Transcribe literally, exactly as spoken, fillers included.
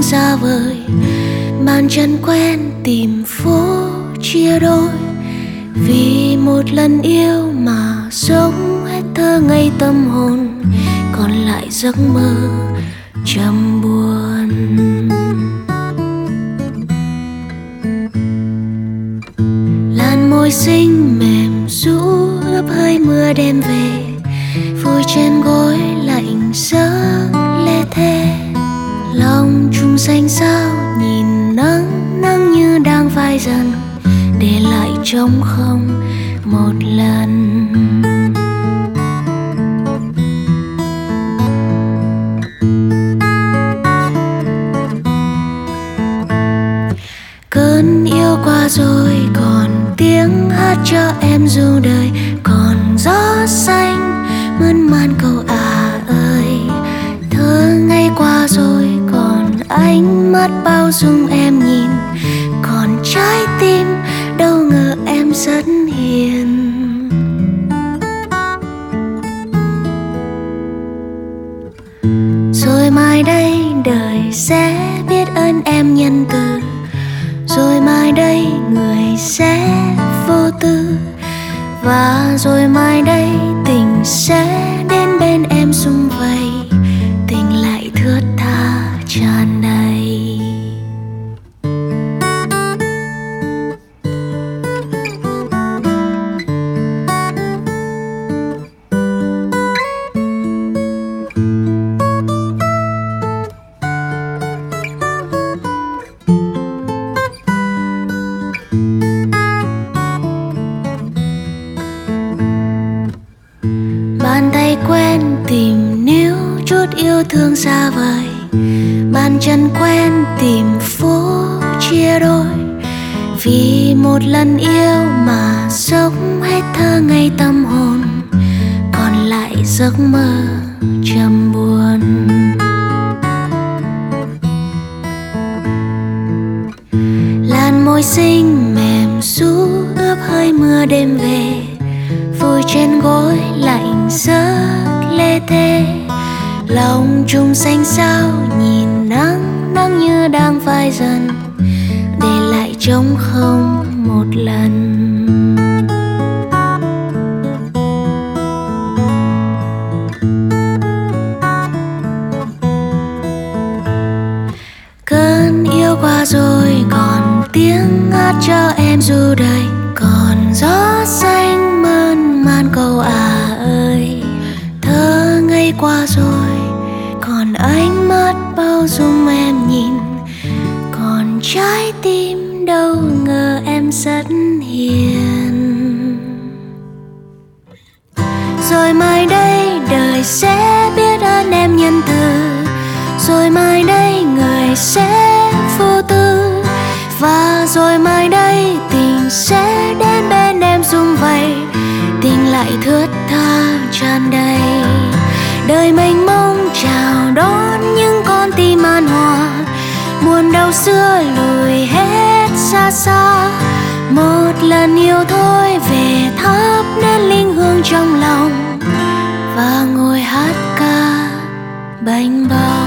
xa vời. Bàn chân quen tìm phố chia đôi, vì một lần yêu mà sống hết thơ ngây tâm hồn, còn lại giấc mơ trầm buồn. Làn môi xinh mềm ru ướp hơi mưa đêm về, vùi trên gối lạnh giấc lê thê. Lòng trùng xanh sao nhìn nắng, nắng như đang phai dần, để lại trống không một lần. Cơn yêu qua rồi còn tiếng hát cho em ru đời, còn gió xanh mơn man câu à ơi. Thơ ngày qua rồi còn ánh mắt bao dung em nhìn, còn trái tim đâu ngờ em rất hiền. Rồi mai đây đời sẽ biết ơn em nhân từ, rồi mai đây người sẽ vô tư, và rồi mai đây tình sẽ đến bên em sum vầy, tình lại thướt tha tràn đầy. Bàn tay quen tìm níu chút yêu thương xa vời, bàn chân quen tìm phố chia đôi, vì một lần yêu mà sống hết thơ ngây tâm hồn, còn lại giấc mơ trầm buồn. Làn môi xinh mềm ru ướp hơi mưa đêm về, vùi trên gối lạnh giấc lê thê. Lòng trùng xanh sao nhìn nắng, nắng như đang phai dần, để lại trống không một lần. Cơn yêu qua rồi còn tiếng hát cho em ru đời, còn gió xanh mơn man câu à ơi. Thơ ngây qua rồi còn ánh mắt bao dung em nhìn, còn trái tim đâu ngờ em rất hiền. Rồi mai đây đời sẽ biết ơn em nhân từ, rồi mai đây người sẽ vô tư, và rồi mai đây tình sẽ đến bên em sum vầy, tình lại thướt tha tràn đầy. Đời mênh mông chào đón những con tim an hòa, buồn đau xưa lùi hết xa xa. Một lần yêu thôi về thắp nén linh hương trong lòng, và ngồi hát ca bánh bao.